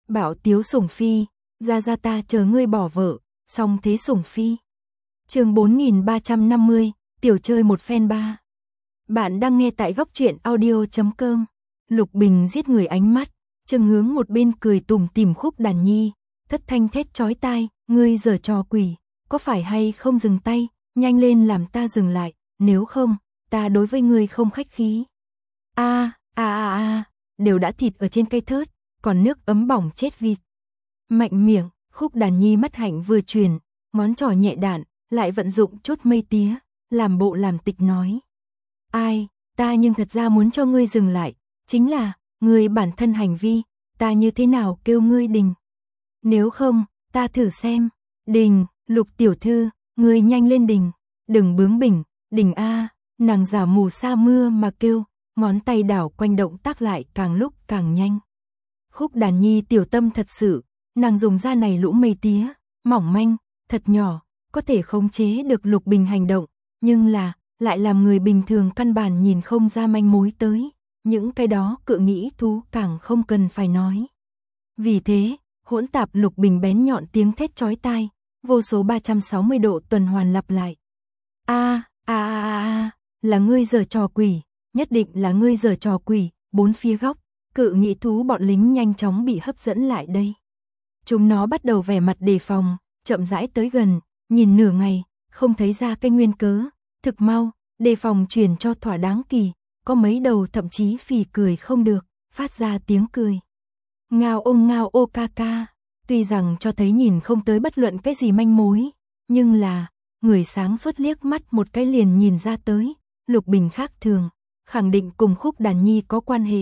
Bảo tiếu sủng phi, ra ta chờ ngươi bỏ vợ, xong thế sủng phi. Chương 4350, tiểu chơi một phen ba. Bạn đang nghe tại góc truyện audio.com. Lục Bình giết người ánh mắt, chừng hướng một bên cười tủm tỉm Khúc Đàn Nhi, thất thanh thét chói tai, ngươi giở trò quỷ, có phải hay không dừng tay, nhanh lên làm ta dừng lại, nếu không, ta đối với ngươi không khách khí. Đều đã thịt ở trên cây thớt, còn nước ấm bỏng chết vịt. Mạnh miệng, Khúc Đàn Nhi mắt hạnh vừa truyền, ngón trỏ nhẹ đạn, lại vận dụng chút mây tía, làm bộ làm tịch nói. Ai, ta nhưng thật ra muốn cho ngươi dừng lại, chính là, ngươi bản thân hành vi, ta như thế nào kêu ngươi đình. Nếu không, ta thử xem, đình, Lục tiểu thư, ngươi nhanh lên đình, đừng bướng bỉnh, đình a, nàng giả mù sa mưa mà kêu, ngón tay đảo quanh động tác lại càng lúc càng nhanh. Khúc Đàn Nhi tiểu tâm thật sự, nàng dùng ra này lũ mây tía, mỏng manh, thật nhỏ, có thể khống chế được Lục Bình hành động, nhưng là, lại làm người bình thường căn bản nhìn không ra manh mối tới, những cái đó cự nghĩ thú càng không cần phải nói. Vì thế, hỗn tạp Lục Bình bén nhọn tiếng thét chói tai, vô số 360 độ tuần hoàn lặp lại. Là ngươi giở trò quỷ, nhất định là ngươi giở trò quỷ, bốn phía góc, cự nghĩ thú bọn lính nhanh chóng bị hấp dẫn lại đây. Chúng nó bắt đầu vẻ mặt đề phòng, chậm rãi tới gần, nhìn nửa ngày, không thấy ra cái nguyên cớ, thực mau, đề phòng truyền cho thỏa đáng kỳ, có mấy đầu thậm chí phì cười không được, phát ra tiếng cười. Ngao ô ca ca, tuy rằng cho thấy nhìn không tới bất luận cái gì manh mối, nhưng là, người sáng suốt liếc mắt một cái liền nhìn ra tới, Lục Bình khác thường, khẳng định cùng Khúc Đàn Nhi có quan hệ.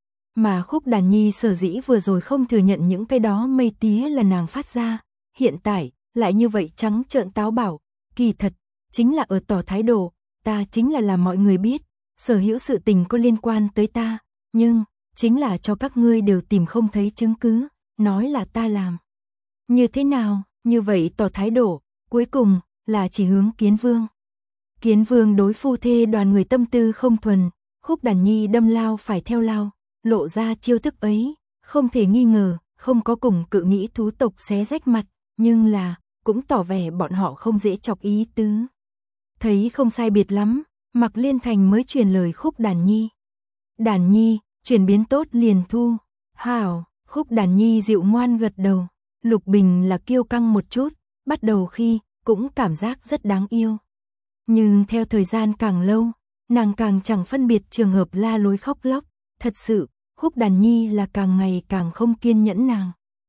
Mà Khúc Đàn Nhi sở dĩ vừa rồi không thừa nhận những cái đó mây tía là nàng phát ra, hiện tại, lại như vậy trắng trợn táo bảo, kỳ thật, chính là ở tỏ thái độ, ta chính là làm mọi người biết, sở hữu sự tình có liên quan tới ta, nhưng, chính là cho các ngươi đều tìm không thấy chứng cứ, nói là ta làm. Như thế nào, như vậy tỏ thái độ, cuối cùng, là chỉ hướng Kiến Vương. Kiến Vương đối phu thê đoàn người tâm tư không thuần, Khúc Đàn Nhi đâm lao phải theo lao, lộ ra chiêu thức ấy, không thể nghi ngờ, không có cùng cự nghĩ thú tộc xé rách mặt, nhưng là, cũng tỏ vẻ bọn họ không dễ chọc ý tứ. Thấy không sai biệt lắm, Mạc Liên Thành mới truyền lời Khúc Đàn Nhi. Đàn Nhi, chuyển biến tốt liền thu. Hảo, Khúc Đàn Nhi dịu ngoan gật đầu. Lục Bình là kiêu căng một chút, bắt đầu khi, cũng cảm giác rất đáng yêu. Nhưng theo thời gian càng lâu, nàng càng chẳng phân biệt trường hợp la lối khóc lóc. Thật sự, Khúc Đàn Nhi là càng ngày càng không kiên nhẫn nàng.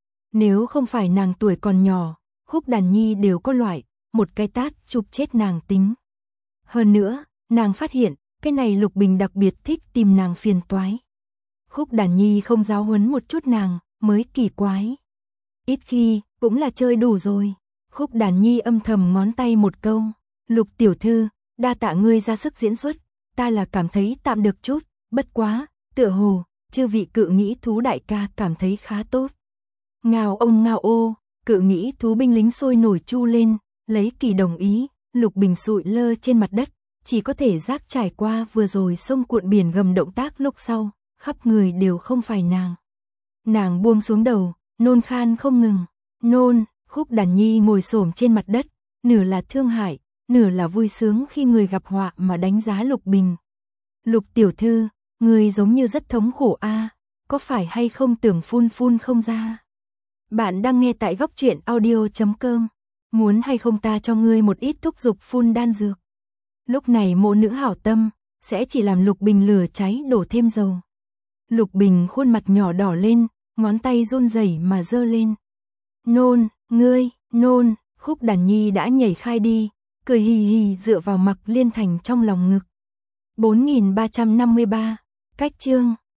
Nếu không phải nàng tuổi còn nhỏ, Khúc Đàn Nhi đều có loại, một cái tát chụp chết nàng tính. Hơn nữa, nàng phát hiện, cái này Lục Bình đặc biệt thích tìm nàng phiền toái. Khúc Đàn Nhi không giáo huấn một chút nàng, mới kỳ quái. Ít khi, cũng là chơi đủ rồi. Khúc Đàn Nhi âm thầm ngón tay một câu. Lục tiểu thư, đa tạ ngươi ra sức diễn xuất, ta là cảm thấy tạm được chút, bất quá, tựa hồ, chư vị cự nghĩ thú đại ca cảm thấy khá tốt. Ngao ô, cự nghĩ thú binh lính sôi nổi chu lên, lấy kỳ đồng ý, Lục Bình sụi lơ trên mặt đất, chỉ có thể giác trải qua vừa rồi sông cuộn biển gầm động tác lúc sau, khắp người đều không phải nàng. Nàng buông xuống đầu, nôn khan không ngừng, nôn, Khúc Đàn Nhi ngồi xổm trên mặt đất, nửa là thương hại, nửa là vui sướng khi người gặp họa mà đánh giá Lục Bình. Lục tiểu thư, người giống như rất thống khổ a, có phải hay không tưởng phun không ra? Bạn đang nghe tại góc truyện audio.com, muốn hay không ta cho ngươi một ít thúc dục phun đan dược. Lúc này mộ nữ hảo tâm, sẽ chỉ làm Lục Bình lửa cháy đổ thêm dầu. Lục Bình khuôn mặt nhỏ đỏ lên, ngón tay run rẩy mà giơ lên. Nôn, ngươi, nôn, Khúc Đàn Nhi đã nhảy khai đi, cười hì hì dựa vào Mạc Liên Thành trong lòng ngực. 4353, cách chương.